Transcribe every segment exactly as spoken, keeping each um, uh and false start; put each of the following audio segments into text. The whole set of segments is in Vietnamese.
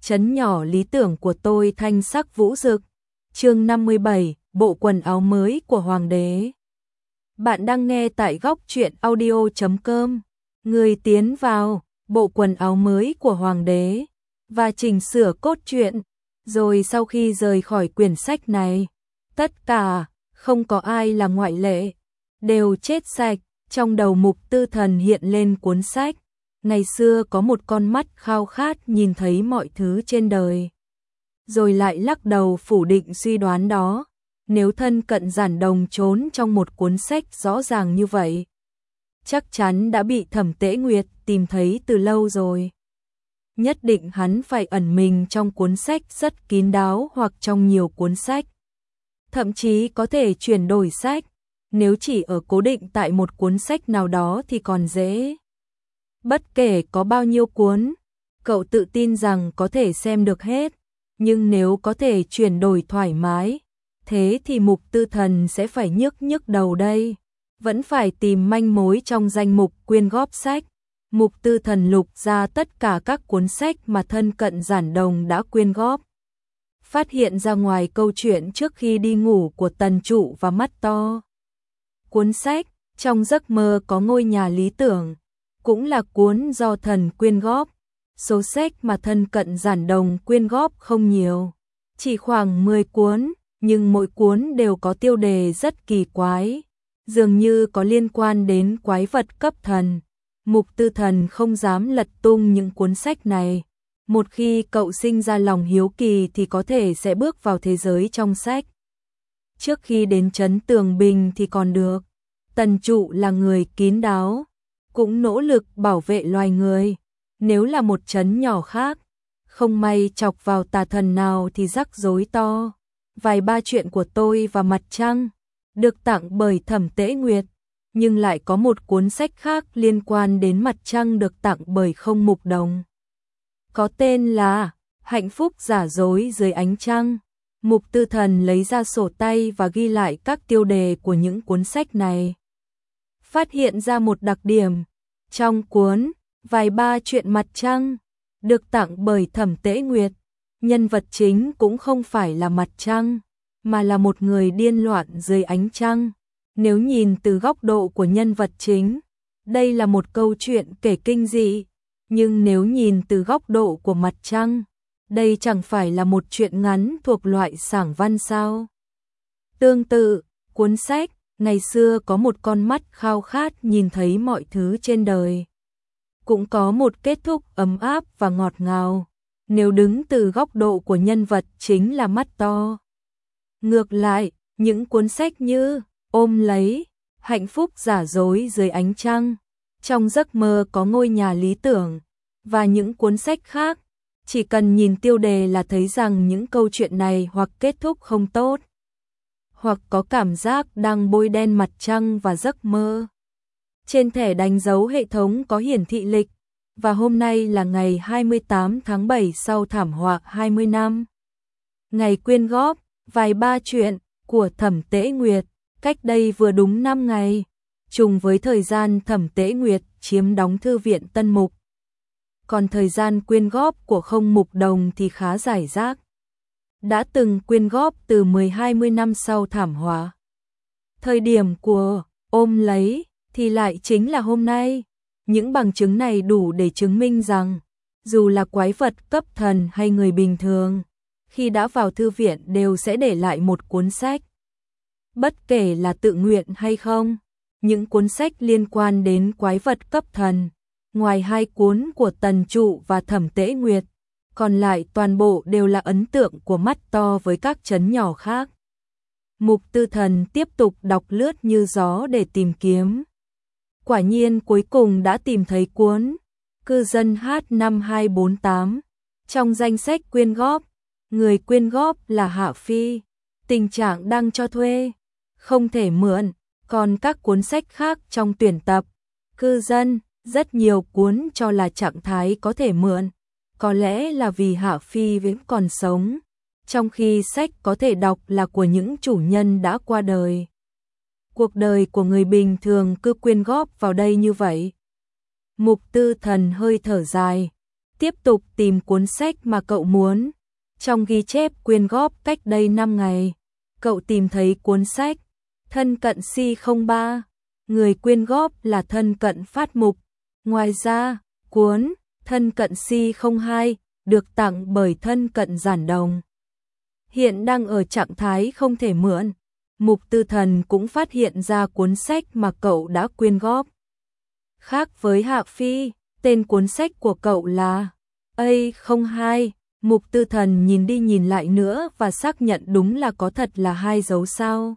Trấn nhỏ lý tưởng của tôi thanh sắc vũ rực. Chương năm mươi bảy, bộ quần áo mới của hoàng đế. Bạn đang nghe tại góc truyện audio chấm com. Người tiến vào bộ quần áo mới của hoàng đế và chỉnh sửa cốt truyện. Rồi sau khi rời khỏi quyển sách này, tất cả, không có ai là ngoại lệ, đều chết sạch. Trong đầu Mục Tư Thần hiện lên cuốn sách. Ngày xưa có một con mắt khao khát nhìn thấy mọi thứ trên đời. Rồi lại lắc đầu phủ định suy đoán đó. Nếu thân cận Giản Đồng trốn trong một cuốn sách rõ ràng như vậy, chắc chắn đã bị Thẩm Tế Nguyệt tìm thấy từ lâu rồi. Nhất định hắn phải ẩn mình trong cuốn sách rất kín đáo hoặc trong nhiều cuốn sách. Thậm chí có thể chuyển đổi sách. Nếu chỉ ở cố định tại một cuốn sách nào đó thì còn dễ. Bất kể có bao nhiêu cuốn, cậu tự tin rằng có thể xem được hết. Nhưng nếu có thể chuyển đổi thoải mái, thế thì Mục Tư Thần sẽ phải nhức nhức đầu đây. Vẫn phải tìm manh mối trong danh mục quyên góp sách. Mục Tư Thần lục ra tất cả các cuốn sách mà thân cận Giản Đồng đã quyên góp. Phát hiện ra ngoài câu chuyện trước khi đi ngủ của Tần Trụ và Mắt To. Cuốn sách Trong Giấc Mơ Có Ngôi Nhà Lý Tưởng cũng là cuốn do thần quyên góp. Số sách mà thân cận Giản Đồng quyên góp không nhiều, chỉ khoảng mười cuốn, nhưng mỗi cuốn đều có tiêu đề rất kỳ quái, dường như có liên quan đến quái vật cấp thần. Mục Tư Thần không dám lật tung những cuốn sách này. Một khi cậu sinh ra lòng hiếu kỳ thì có thể sẽ bước vào thế giới trong sách. Trước khi đến trấn Tường Bình thì còn được. Tần Trụ là người kín đáo, cũng nỗ lực bảo vệ loài người. Nếu là một trấn nhỏ khác, không may chọc vào tà thần nào thì rắc rối to. Vài ba chuyện của tôi và Mặt Trăng được tặng bởi Thẩm Tế Nguyệt, nhưng lại có một cuốn sách khác liên quan đến Mặt Trăng được tặng bởi Không Mục Đồng. Có tên là Hạnh Phúc Giả Dối Dưới Ánh Trăng. Mục Tư Thần lấy ra sổ tay và ghi lại các tiêu đề của những cuốn sách này. Phát hiện ra một đặc điểm. Trong cuốn Vài ba chuyện Mặt Trăng được tặng bởi Thẩm Tế Nguyệt, nhân vật chính cũng không phải là Mặt Trăng, mà là một người điên loạn dưới ánh trăng. Nếu nhìn từ góc độ của nhân vật chính, đây là một câu chuyện kể kinh dị, nhưng nếu nhìn từ góc độ của Mặt Trăng, đây chẳng phải là một chuyện ngắn thuộc loại sảng văn sao? Tương tự, cuốn sách Ngày xưa có một con mắt khao khát nhìn thấy mọi thứ trên đời cũng có một kết thúc ấm áp và ngọt ngào, nếu đứng từ góc độ của nhân vật chính là Mắt To. Ngược lại, những cuốn sách như Ôm Lấy, Hạnh Phúc Giả Dối Dưới Ánh Trăng, Trong Giấc Mơ Có Ngôi Nhà Lý Tưởng và những cuốn sách khác, chỉ cần nhìn tiêu đề là thấy rằng những câu chuyện này hoặc kết thúc không tốt, hoặc có cảm giác đang bôi đen Mặt Trăng và giấc mơ. Trên thẻ đánh dấu hệ thống có hiển thị lịch, và hôm nay là ngày hai mươi tám tháng bảy sau thảm họa hai mươi năm. Ngày quyên góp Vài ba chuyện của Thẩm Tế Nguyệt, cách đây vừa đúng năm ngày, trùng với thời gian Thẩm Tế Nguyệt chiếm đóng thư viện Tân Mục. Còn thời gian quyên góp của Không Mục Đồng thì khá rải rác. Đã từng quyên góp từ mười hai mươi năm sau thảm họa. Thời điểm của Ôm Lấy thì lại chính là hôm nay. Những bằng chứng này đủ để chứng minh rằng, dù là quái vật cấp thần hay người bình thường, khi đã vào thư viện đều sẽ để lại một cuốn sách. Bất kể là tự nguyện hay không, những cuốn sách liên quan đến quái vật cấp thần, ngoài hai cuốn của Tần Trụ và Thẩm Tế Nguyệt, còn lại toàn bộ đều là ấn tượng của Mắt To với các trấn nhỏ khác. Mục Tư Thần tiếp tục đọc lướt như gió để tìm kiếm. Quả nhiên cuối cùng đã tìm thấy cuốn Cư Dân H năm hai bốn tám. Trong danh sách quyên góp, người quyên góp là Hạ Phi. Tình trạng đang cho thuê, không thể mượn. Còn các cuốn sách khác trong tuyển tập Cư Dân, rất nhiều cuốn cho là trạng thái có thể mượn. Có lẽ là vì Hạ Phi vẫn còn sống, trong khi sách có thể đọc là của những chủ nhân đã qua đời. Cuộc đời của người bình thường cứ quyên góp vào đây như vậy. Mục Tư Thần hơi thở dài, Tiếp tục tìm cuốn sách mà cậu muốn. Trong ghi chép quyên góp cách đây năm ngày, cậu tìm thấy cuốn sách Thân cận si không ba. Người quyên góp là Thân cận Phát Mục. Ngoài ra, cuốn Thân cận si không hai được tặng bởi Thân cận Giản Đồng. Hiện đang ở trạng thái không thể mượn. Mục Tư Thần cũng phát hiện ra cuốn sách mà cậu đã quyên góp. Khác với Hạ Phi, tên cuốn sách của cậu là A không hai. Mục Tư Thần nhìn đi nhìn lại nữa và xác nhận đúng là có thật là hai dấu sao.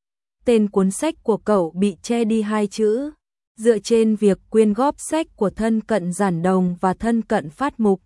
Tên cuốn sách của cậu bị che đi hai chữ. Dựa trên việc quyên góp sách của Thân cận Giản Đồng và Thân cận Phát Mục,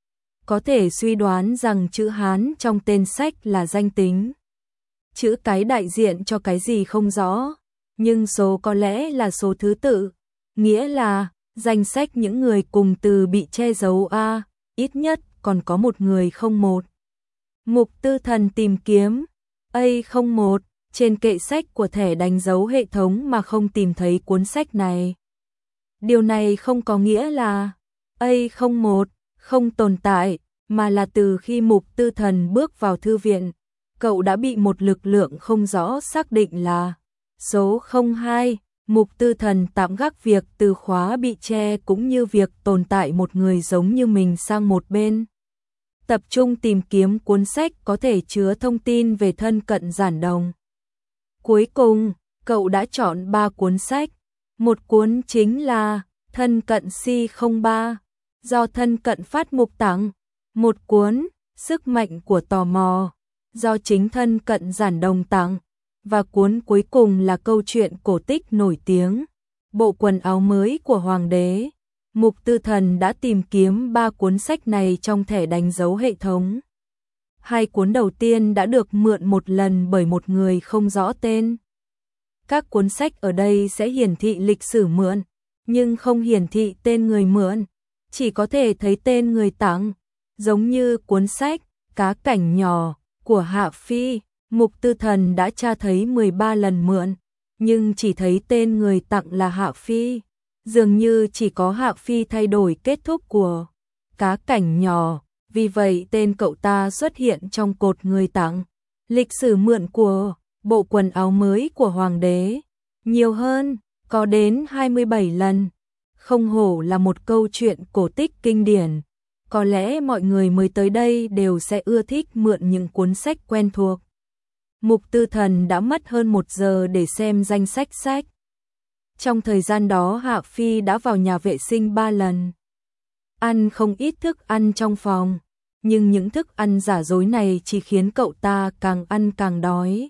có thể suy đoán rằng chữ Hán trong tên sách là danh tính. Chữ cái đại diện cho cái gì không rõ, nhưng số có lẽ là số thứ tự, nghĩa là danh sách những người cùng từ bị che giấu A, ít nhất còn có một người không một. Mục Tư Thần tìm kiếm A không một trên kệ sách của thẻ đánh dấu hệ thống mà không tìm thấy cuốn sách này. Điều này không có nghĩa là A không một không tồn tại, mà là từ khi Mục Tư Thần bước vào thư viện, cậu đã bị một lực lượng không rõ xác định là số không hai. Mục Tư Thần tạm gác việc từ khóa bị che cũng như việc tồn tại một người giống như mình sang một bên. Tập trung tìm kiếm cuốn sách có thể chứa thông tin về Thân cận Giản Đồng. Cuối cùng, cậu đã chọn ba cuốn sách. Một cuốn chính là Thân cận si không ba, do Thân cận Phát Mục tặng. Một cuốn Sức mạnh của tò mò, do chính Thân cận Giản Đồng tặng. Và cuốn cuối cùng là câu chuyện cổ tích nổi tiếng, Bộ quần áo mới của Hoàng đế. Mục Tư Thần đã tìm kiếm ba cuốn sách này trong thẻ đánh dấu hệ thống. Hai cuốn đầu tiên đã được mượn một lần bởi một người không rõ tên. Các cuốn sách ở đây sẽ hiển thị lịch sử mượn, nhưng không hiển thị tên người mượn, chỉ có thể thấy tên người tặng, giống như cuốn sách Cá cảnh nhỏ của Hạ Phi. Mục Tư Thần đã tra thấy mười ba lần mượn, nhưng chỉ thấy tên người tặng là Hạ Phi. Dường như chỉ có Hạ Phi thay đổi kết thúc của Cá cảnh nhỏ, vì vậy tên cậu ta xuất hiện trong cột người tặng. Lịch sử mượn của Bộ quần áo mới của Hoàng đế nhiều hơn, có đến hai mươi bảy lần. Không hổ là một câu chuyện cổ tích kinh điển. Có lẽ mọi người mới tới đây đều sẽ ưa thích mượn những cuốn sách quen thuộc. Mục Tư Thần đã mất hơn một giờ để xem danh sách sách. Trong thời gian đó Hạ Phi đã vào nhà vệ sinh ba lần. Ăn không ít thức ăn trong phòng, nhưng những thức ăn giả dối này chỉ khiến cậu ta càng ăn càng đói.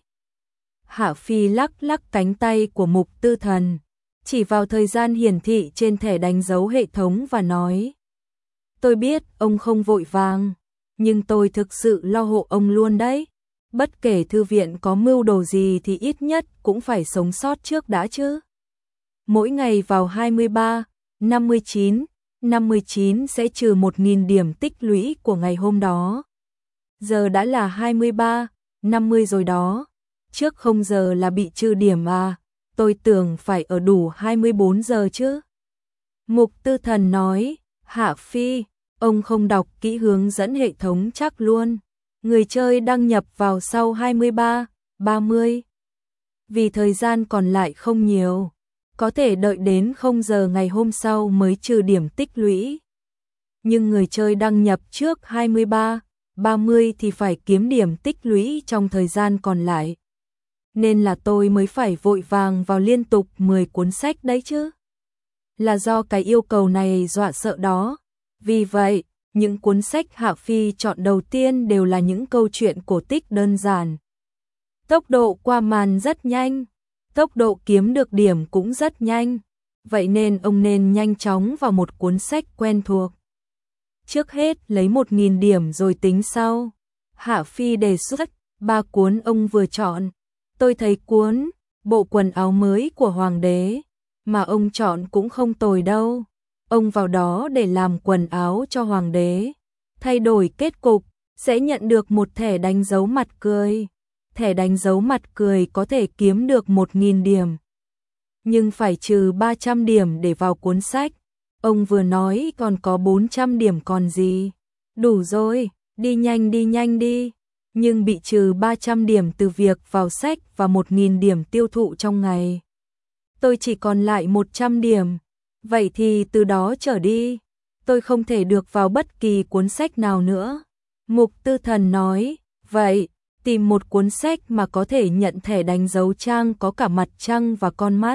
Hạ Phi lắc lắc cánh tay của Mục Tư Thần, chỉ vào thời gian hiển thị trên thẻ đánh dấu hệ thống và nói: Tôi biết ông không vội vàng, nhưng tôi thực sự lo hộ ông luôn đấy. Bất kể thư viện có mưu đồ gì thì ít nhất cũng phải sống sót trước đã chứ. Mỗi ngày vào hai mươi ba, năm mươi chín, năm mươi chín sẽ trừ một nghìn điểm tích lũy của ngày hôm đó. Giờ đã là hai mươi ba, năm mươi rồi đó. Trước không giờ là bị trừ điểm à, tôi tưởng phải ở đủ hai mươi bốn giờ chứ. Mục Tư Thần nói: Hạ Phi, ông không đọc kỹ hướng dẫn hệ thống chắc luôn. Người chơi đăng nhập vào sau hai mươi ba, ba mươi. Vì thời gian còn lại không nhiều, có thể đợi đến không giờ ngày hôm sau mới trừ điểm tích lũy. Nhưng người chơi đăng nhập trước hai mươi ba, ba mươi thì phải kiếm điểm tích lũy trong thời gian còn lại. Nên là tôi mới phải vội vàng vào liên tục mười cuốn sách đấy chứ. Là do cái yêu cầu này dọa sợ đó. Vì vậy, những cuốn sách Hạ Phi chọn đầu tiên đều là những câu chuyện cổ tích đơn giản. Tốc độ qua màn rất nhanh, tốc độ kiếm được điểm cũng rất nhanh. Vậy nên ông nên nhanh chóng vào một cuốn sách quen thuộc. Trước hết lấy một nghìn điểm rồi tính sau. Hạ Phi đề xuất ba cuốn ông vừa chọn. Tôi thấy cuốn Bộ quần áo mới của Hoàng đế mà ông chọn cũng không tồi đâu. Ông vào đó để làm quần áo cho Hoàng đế. Thay đổi kết cục, sẽ nhận được một thẻ đánh dấu mặt cười. Thẻ đánh dấu mặt cười có thể kiếm được một nghìn điểm. Nhưng phải trừ ba trăm điểm để vào cuốn sách. Ông vừa nói còn có bốn trăm điểm còn gì. Đủ rồi, đi nhanh đi nhanh đi. Nhưng bị trừ ba trăm điểm từ việc vào sách và một nghìn điểm tiêu thụ trong ngày. Tôi chỉ còn lại một trăm điểm. Vậy thì từ đó trở đi, tôi không thể được vào bất kỳ cuốn sách nào nữa. Mục Tư Thần nói, vậy, tìm một cuốn sách mà có thể nhận thẻ đánh dấu trang có cả mặt trăng và con mắt.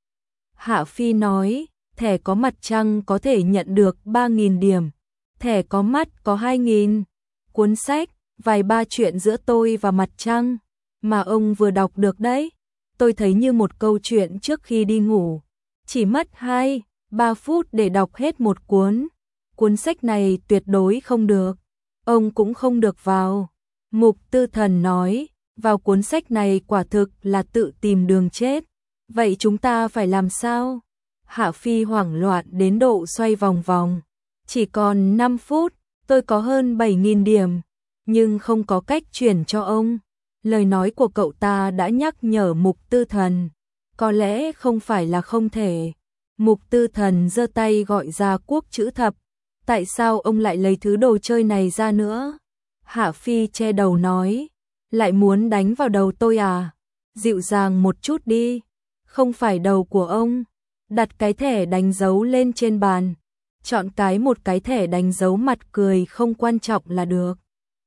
Hạ Phi nói, thẻ có mặt trăng có thể nhận được ba nghìn điểm, thẻ có mắt có hai nghìn. Cuốn sách, vài ba chuyện giữa tôi và mặt trăng, mà ông vừa đọc được đấy. Tôi thấy như một câu chuyện trước khi đi ngủ. Chỉ mất hai, ba phút để đọc hết một cuốn. Cuốn sách này tuyệt đối không được. Ông cũng không được vào. Mục Tư Thần nói, vào cuốn sách này quả thực là tự tìm đường chết. Vậy chúng ta phải làm sao? Hạ Phi hoảng loạn đến độ xoay vòng vòng. Chỉ còn năm phút, tôi có hơn bảy nghìn điểm, nhưng không có cách chuyển cho ông. Lời nói của cậu ta đã nhắc nhở Mục Tư Thần. Có lẽ không phải là không thể. Mục Tư Thần giơ tay gọi ra Quốc chữ thập. Tại sao ông lại lấy thứ đồ chơi này ra nữa? Hạ Phi che đầu nói. Lại muốn đánh vào đầu tôi à? Dịu dàng một chút đi. Không phải đầu của ông. Đặt cái thẻ đánh dấu lên trên bàn. Chọn cái một cái thẻ đánh dấu mặt cười không quan trọng là được.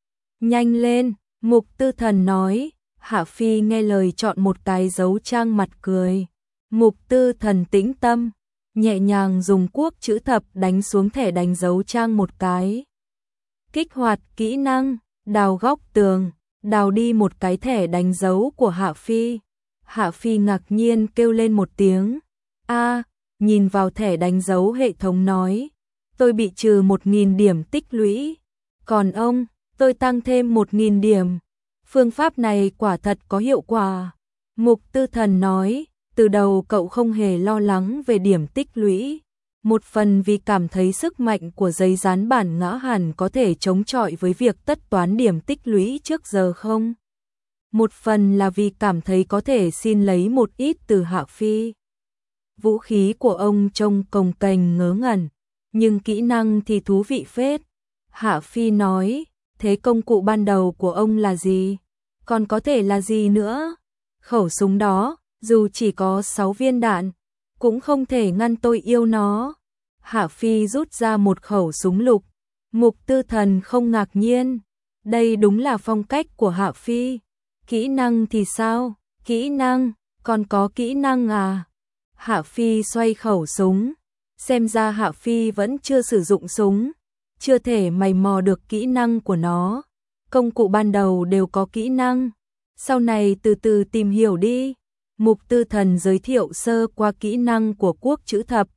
Nhanh lên, Mục Tư Thần nói. Hạ Phi nghe lời chọn một cái dấu trang mặt cười. Mục Tư Thần tĩnh tâm, nhẹ nhàng dùng Quốc chữ thập đánh xuống thẻ đánh dấu trang một cái. Kích hoạt kỹ năng, đào góc tường, đào đi một cái thẻ đánh dấu của Hạ Phi. Hạ Phi ngạc nhiên kêu lên một tiếng. A, nhìn vào thẻ đánh dấu hệ thống nói. Tôi bị trừ một nghìn điểm tích lũy. Còn ông, tôi tăng thêm một nghìn điểm. Phương pháp này quả thật có hiệu quả. Mục Tư Thần nói, từ đầu cậu không hề lo lắng về điểm tích lũy. Một phần vì cảm thấy sức mạnh của giấy dán bản ngã hẳn có thể chống chọi với việc tất toán điểm tích lũy trước giờ không? Một phần là vì cảm thấy có thể xin lấy một ít từ Hạ Phi. Vũ khí của ông trông cồng kềnh ngớ ngẩn, nhưng kỹ năng thì thú vị phết. Hạ Phi nói, thế công cụ ban đầu của ông là gì? Còn có thể là gì nữa? Khẩu súng đó, dù chỉ có sáu viên đạn, cũng không thể ngăn tôi yêu nó. Hạ Phi rút ra một khẩu súng lục. Mục Tư Thần không ngạc nhiên. Đây đúng là phong cách của Hạ Phi. Kỹ năng thì sao? Kỹ năng, còn có kỹ năng à? Hạ Phi xoay khẩu súng. Xem ra Hạ Phi vẫn chưa sử dụng súng. Chưa thể mày mò được kỹ năng của nó. Công cụ ban đầu đều có kỹ năng. Sau này từ từ tìm hiểu đi. Mục Tư Thần giới thiệu sơ qua kỹ năng của Quốc chữ thập.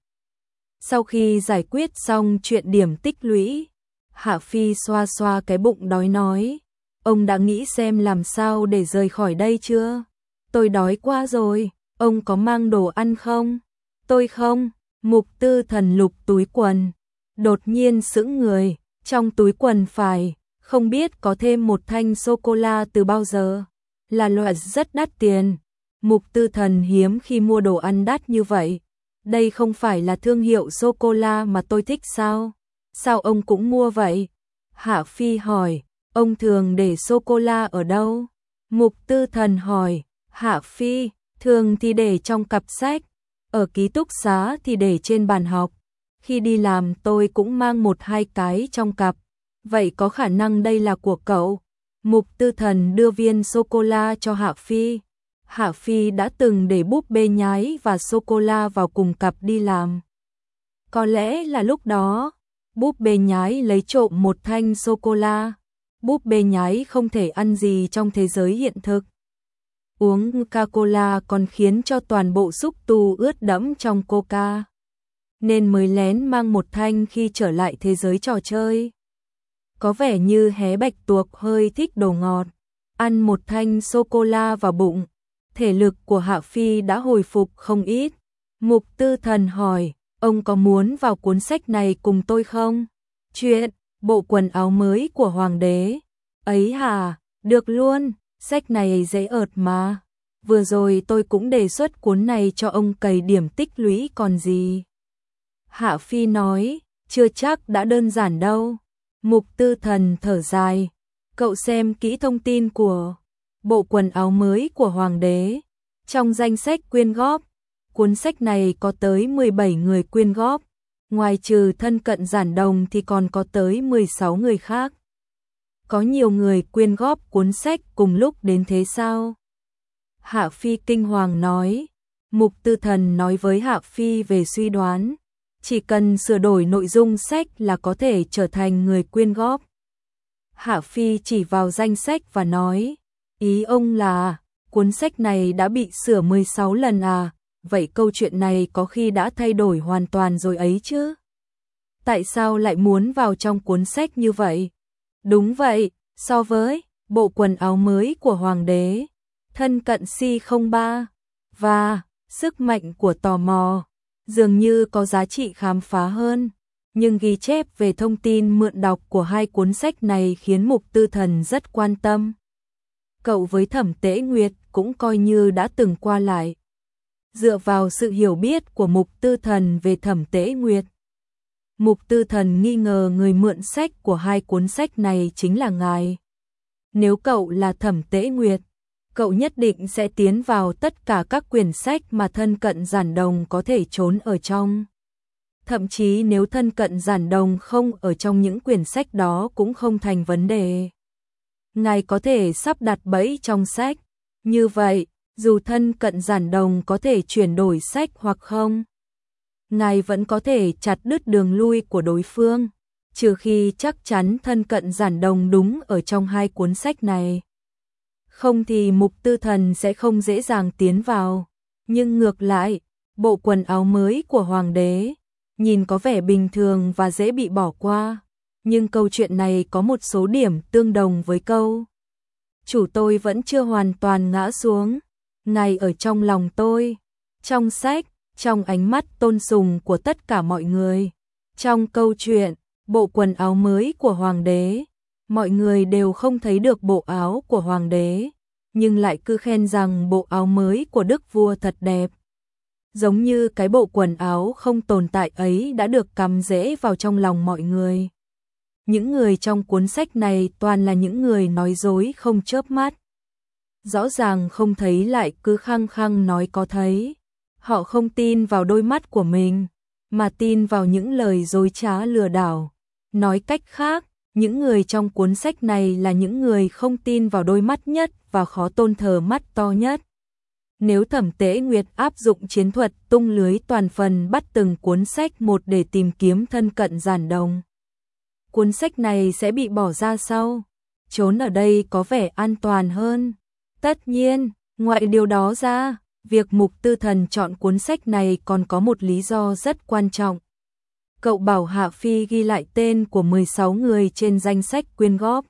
Sau khi giải quyết xong chuyện điểm tích lũy, Hạ Phi xoa xoa cái bụng đói nói. Ông đã nghĩ xem làm sao để rời khỏi đây chưa? Tôi đói quá rồi, ông có mang đồ ăn không? Tôi không. Mục Tư Thần lục túi quần. Đột nhiên sững người, trong túi quần phải, không biết có thêm một thanh sô-cô-la từ bao giờ. Là loại rất đắt tiền. Mục Tư Thần hiếm khi mua đồ ăn đắt như vậy. Đây không phải là thương hiệu sô-cô-la mà tôi thích sao? Sao ông cũng mua vậy? Hạ Phi hỏi, ông thường để sô-cô-la ở đâu? Mục Tư Thần hỏi, Hạ Phi, thường thì để trong cặp sách, ở ký túc xá thì để trên bàn học. Khi đi làm tôi cũng mang một hai cái trong cặp. Vậy có khả năng đây là của cậu? Mục Tư Thần đưa viên sô-cô-la cho Hạ Phi. Hạ Phi đã từng để búp bê nhái và sô-cô-la vào cùng cặp đi làm. Có lẽ là lúc đó, búp bê nhái lấy trộm một thanh sô-cô-la. Búp bê nhái không thể ăn gì trong thế giới hiện thực. Uống Coca-Cola còn khiến cho toàn bộ xúc tu ướt đẫm trong Coca. Nên mới lén mang một thanh khi trở lại thế giới trò chơi. Có vẻ như hé bạch tuộc hơi thích đồ ngọt. Ăn một thanh sô-cô-la vào bụng. Thể lực của Hạ Phi đã hồi phục không ít. Mục Tư Thần hỏi, ông có muốn vào cuốn sách này cùng tôi không? Chuyện, bộ quần áo mới của Hoàng đế. Ấy hả, được luôn, sách này dễ ợt mà. Vừa rồi tôi cũng đề xuất cuốn này cho ông cày điểm tích lũy còn gì. Hạ Phi nói, chưa chắc đã đơn giản đâu. Mục Tư Thần thở dài, cậu xem kỹ thông tin của bộ quần áo mới của Hoàng đế. Trong danh sách quyên góp, cuốn sách này có tới mười bảy người quyên góp, ngoài trừ thân cận Giản Đồng thì còn có tới mười sáu người khác. Có nhiều người quyên góp cuốn sách cùng lúc đến thế sao? Hạ Phi kinh hoàng nói. Mục Tư Thần nói với Hạ Phi về suy đoán, chỉ cần sửa đổi nội dung sách là có thể trở thành người quyên góp. Hạ Phi chỉ vào danh sách và nói, ý ông là, cuốn sách này đã bị sửa mười sáu lần à, vậy câu chuyện này có khi đã thay đổi hoàn toàn rồi ấy chứ? Tại sao lại muốn vào trong cuốn sách như vậy? Đúng vậy, so với bộ quần áo mới của Hoàng đế, thân cận C không ba và sức mạnh của tò mò dường như có giá trị khám phá hơn, nhưng ghi chép về thông tin mượn đọc của hai cuốn sách này khiến Mục Tư Thần rất quan tâm. Cậu với Thẩm Tế Nguyệt cũng coi như đã từng qua lại. Dựa vào sự hiểu biết của Mục Tư Thần về Thẩm Tế Nguyệt, Mục Tư Thần nghi ngờ người mượn sách của hai cuốn sách này chính là ngài. Nếu cậu là Thẩm Tế Nguyệt, cậu nhất định sẽ tiến vào tất cả các quyển sách mà thân cận Giản Đồng có thể trốn ở trong. Thậm chí nếu thân cận Giản Đồng không ở trong những quyển sách đó cũng không thành vấn đề. Ngài có thể sắp đặt bẫy trong sách. Như vậy, dù thân cận Giản Đồng có thể chuyển đổi sách hoặc không, ngài vẫn có thể chặt đứt đường lui của đối phương, trừ khi chắc chắn thân cận Giản Đồng đúng ở trong hai cuốn sách này. Không thì Mục Tư Thần sẽ không dễ dàng tiến vào. Nhưng ngược lại, bộ quần áo mới của Hoàng đế nhìn có vẻ bình thường và dễ bị bỏ qua, nhưng câu chuyện này có một số điểm tương đồng với câu chủ tôi vẫn chưa hoàn toàn ngã xuống, ngài ở trong lòng tôi, trong sách, trong ánh mắt tôn sùng của tất cả mọi người. Trong câu chuyện bộ quần áo mới của Hoàng đế, mọi người đều không thấy được bộ áo của Hoàng đế, nhưng lại cứ khen rằng bộ áo mới của Đức Vua thật đẹp. Giống như cái bộ quần áo không tồn tại ấy đã được cắm rễ vào trong lòng mọi người. Những người trong cuốn sách này toàn là những người nói dối không chớp mắt. Rõ ràng không thấy lại cứ khăng khăng nói có thấy. Họ không tin vào đôi mắt của mình, mà tin vào những lời dối trá lừa đảo. Nói cách khác, những người trong cuốn sách này là những người không tin vào đôi mắt nhất và khó tôn thờ mắt to nhất. Nếu Thẩm Tế Nguyệt áp dụng chiến thuật tung lưới toàn phần bắt từng cuốn sách một để tìm kiếm thân cận Giản Đồng, cuốn sách này sẽ bị bỏ ra sau. Trốn ở đây có vẻ an toàn hơn. Tất nhiên, ngoại điều đó ra, việc Mục Tư Thần chọn cuốn sách này còn có một lý do rất quan trọng. Cậu bảo Hạ Phi ghi lại tên của mười sáu người trên danh sách quyên góp.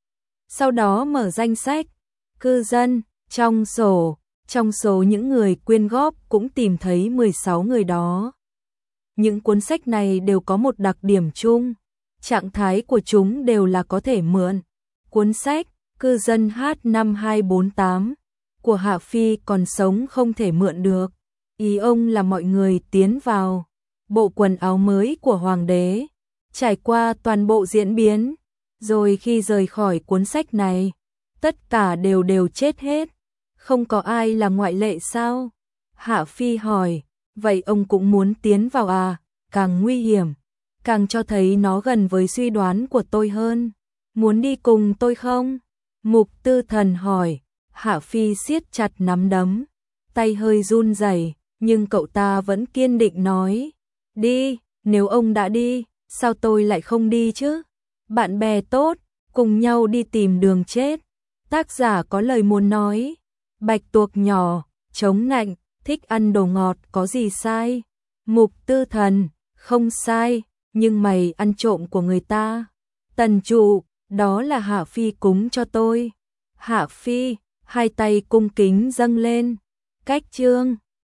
Sau đó mở danh sách cư dân, trong sổ, trong số những người quyên góp cũng tìm thấy mười sáu người đó. Những cuốn sách này đều có một đặc điểm chung, trạng thái của chúng đều là có thể mượn. Cuốn sách Cư dân H năm hai bốn tám của Hạ Phi còn sống không thể mượn được. Ý ông là mọi người tiến vào bộ quần áo mới của Hoàng đế, trải qua toàn bộ diễn biến, rồi khi rời khỏi cuốn sách này, tất cả đều đều chết hết. Không có ai là ngoại lệ sao? Hạ Phi hỏi, vậy ông cũng muốn tiến vào à? Càng nguy hiểm, càng cho thấy nó gần với suy đoán của tôi hơn. Muốn đi cùng tôi không? Mục Tư Thần hỏi. Hạ Phi siết chặt nắm đấm, tay hơi run rẩy, nhưng cậu ta vẫn kiên định nói, đi, nếu ông đã đi, sao tôi lại không đi chứ? Bạn bè tốt, cùng nhau đi tìm đường chết. Tác giả có lời muốn nói, bạch tuộc nhỏ, chống nạnh, thích ăn đồ ngọt có gì sai? Mục Tư Thần, không sai, nhưng mày ăn trộm của người ta. Tần trụ, đó là Hạ Phi cúng cho tôi. Hạ Phi, hai tay cung kính dâng lên. Cách chương